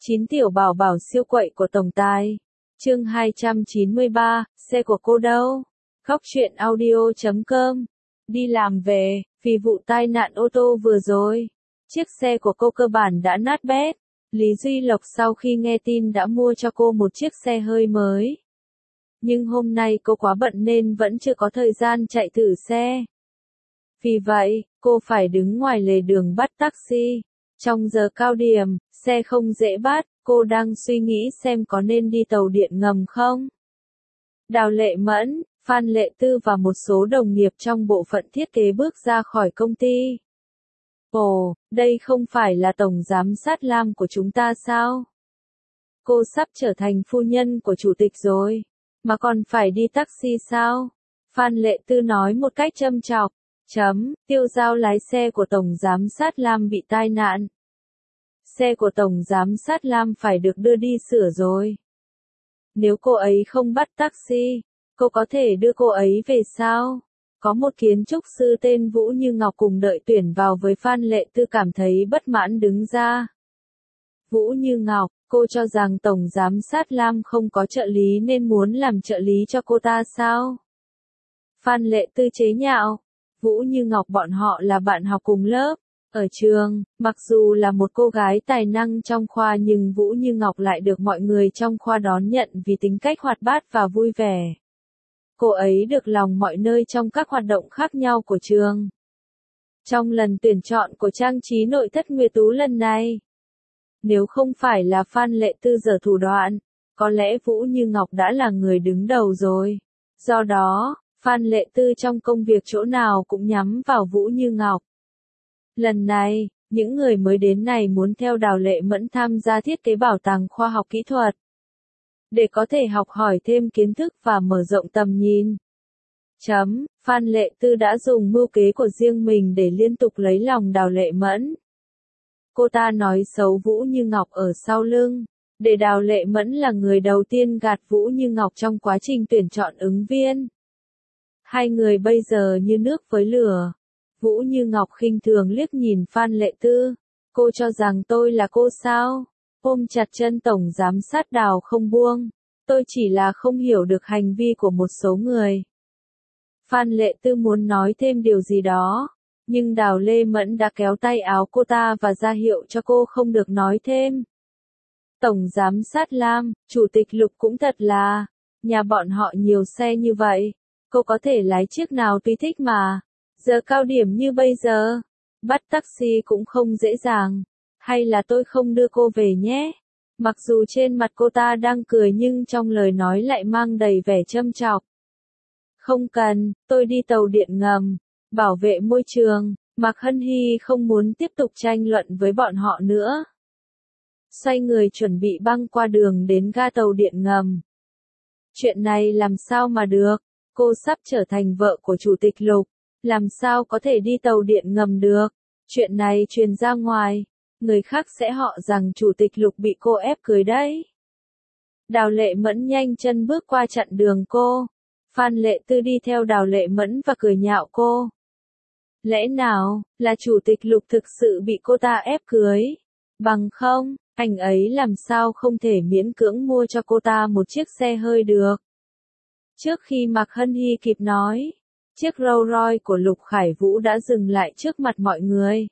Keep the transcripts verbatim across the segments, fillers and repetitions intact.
Chín tiểu bảo bảo siêu quậy của tổng tài. Chương hai trăm chín mươi ba, xe của cô đâu? Khóc chuyện audio chấm com. Đi làm về, vì vụ tai nạn ô tô vừa rồi, chiếc xe của cô cơ bản đã nát bét. Lý Duy Lộc sau khi nghe tin đã mua cho cô một chiếc xe hơi mới. Nhưng hôm nay cô quá bận nên vẫn chưa có thời gian chạy thử xe. Vì vậy, cô phải đứng ngoài lề đường bắt taxi. Trong giờ cao điểm, xe không dễ bắt, cô đang suy nghĩ xem có nên đi tàu điện ngầm không. Đào Lệ Mẫn, Phan Lệ Tư và một số đồng nghiệp trong bộ phận thiết kế bước ra khỏi công ty. Ồ, đây không phải là tổng giám sát Lam của chúng ta sao? Cô sắp trở thành phu nhân của chủ tịch rồi, mà còn phải đi taxi sao? Phan Lệ Tư nói một cách châm chọc. Chấm, Tiêu Giao lái xe của tổng giám sát Lam bị tai nạn. Xe của tổng giám sát Lam phải được đưa đi sửa rồi. Nếu cô ấy không bắt taxi, cô có thể đưa cô ấy về sao? Có một kiến trúc sư tên Vũ Như Ngọc cùng đợi tuyển vào với Phan Lệ Tư cảm thấy bất mãn đứng ra. Vũ Như Ngọc, cô cho rằng tổng giám sát Lam không có trợ lý nên muốn làm trợ lý cho cô ta sao? Phan Lệ Tư chế nhạo. Vũ Như Ngọc bọn họ là bạn học cùng lớp. Ở trường, mặc dù là một cô gái tài năng trong khoa nhưng Vũ Như Ngọc lại được mọi người trong khoa đón nhận vì tính cách hoạt bát và vui vẻ. Cô ấy được lòng mọi nơi trong các hoạt động khác nhau của trường. Trong lần tuyển chọn của trang trí nội thất Nguyệt Tú lần này, nếu không phải là Phan Lệ Tư giở thủ đoạn, có lẽ Vũ Như Ngọc đã là người đứng đầu rồi. Do đó, Phan Lệ Tư trong công việc chỗ nào cũng nhắm vào Vũ Như Ngọc. Lần này, những người mới đến này muốn theo Đào Lệ Mẫn tham gia thiết kế bảo tàng khoa học kỹ thuật, để có thể học hỏi thêm kiến thức và mở rộng tầm nhìn. Chấm, Phan Lệ Tư đã dùng mưu kế của riêng mình để liên tục lấy lòng Đào Lệ Mẫn. Cô ta nói xấu Vũ Như Ngọc ở sau lưng, để Đào Lệ Mẫn là người đầu tiên gạt Vũ Như Ngọc trong quá trình tuyển chọn ứng viên. Hai người bây giờ như nước với lửa. Vũ Như Ngọc khinh thường liếc nhìn Phan Lệ Tư. Cô cho rằng tôi là cô sao? Ôm chặt chân tổng giám sát Đào không buông. Tôi chỉ là không hiểu được hành vi của một số người. Phan Lệ Tư muốn nói thêm điều gì đó, nhưng Đào Lệ Mẫn đã kéo tay áo cô ta và ra hiệu cho cô không được nói thêm. Tổng giám sát Lam, chủ tịch Lục cũng thật là, nhà bọn họ nhiều xe như vậy, cô có thể lái chiếc nào tùy thích mà. Giờ cao điểm như bây giờ, bắt taxi cũng không dễ dàng. Hay là tôi không đưa cô về nhé? Mặc dù trên mặt cô ta đang cười nhưng trong lời nói lại mang đầy vẻ châm chọc. Không cần, tôi đi tàu điện ngầm, bảo vệ môi trường. Mạc Hân Hy không muốn tiếp tục tranh luận với bọn họ nữa. Xoay người chuẩn bị băng qua đường đến ga tàu điện ngầm. Chuyện này làm sao mà được? Cô sắp trở thành vợ của chủ tịch Lục. Làm sao có thể đi tàu điện ngầm được? Chuyện này truyền ra ngoài, người khác sẽ họ rằng chủ tịch Lục bị cô ép cưới đấy. Đào Lệ Mẫn nhanh chân bước qua chặn đường cô. Phan Lệ Tư đi theo Đào Lệ Mẫn và cười nhạo cô. Lẽ nào, là chủ tịch Lục thực sự bị cô ta ép cưới? Bằng không, anh ấy làm sao không thể miễn cưỡng mua cho cô ta một chiếc xe hơi được? Trước khi Mạc Hân Hy kịp nói, chiếc Rolls Royce của Lục Khải Vũ đã dừng lại trước mặt mọi người.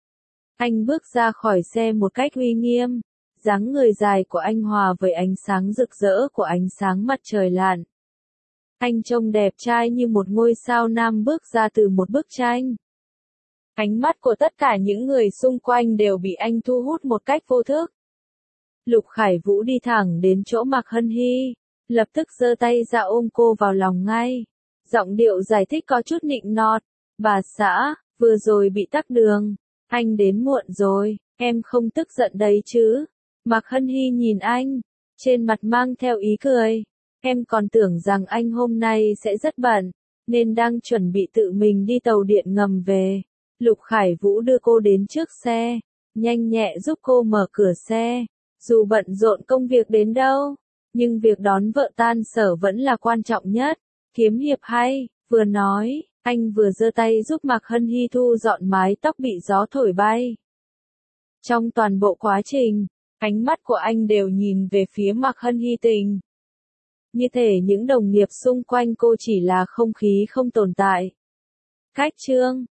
Anh bước ra khỏi xe một cách uy nghiêm, dáng người dài của anh hòa với ánh sáng rực rỡ của ánh sáng mặt trời lặn. Anh trông đẹp trai như một ngôi sao nam bước ra từ một bức tranh. Ánh mắt của tất cả những người xung quanh đều bị anh thu hút một cách vô thức. Lục Khải Vũ đi thẳng đến chỗ Mạc Hân Hy, lập tức giơ tay ra ôm cô vào lòng ngay. Giọng điệu giải thích có chút nịnh nọt. Bà xã, vừa rồi bị tắc đường. Anh đến muộn rồi, em không tức giận đấy chứ? Mạc Hân Hy nhìn anh, trên mặt mang theo ý cười. Em còn tưởng rằng anh hôm nay sẽ rất bận, nên đang chuẩn bị tự mình đi tàu điện ngầm về. Lục Khải Vũ đưa cô đến trước xe, nhanh nhẹ giúp cô mở cửa xe. Dù bận rộn công việc đến đâu, nhưng việc đón vợ tan sở vẫn là quan trọng nhất. Kiếm hiệp hay, vừa nói, anh vừa giơ tay giúp Mạc Hân Hy thu dọn mái tóc bị gió thổi bay. Trong toàn bộ quá trình, Ánh mắt của anh đều nhìn về phía Mạc Hân Hy Tình. Như thể những đồng nghiệp xung quanh cô chỉ là không khí không tồn tại. Cách chương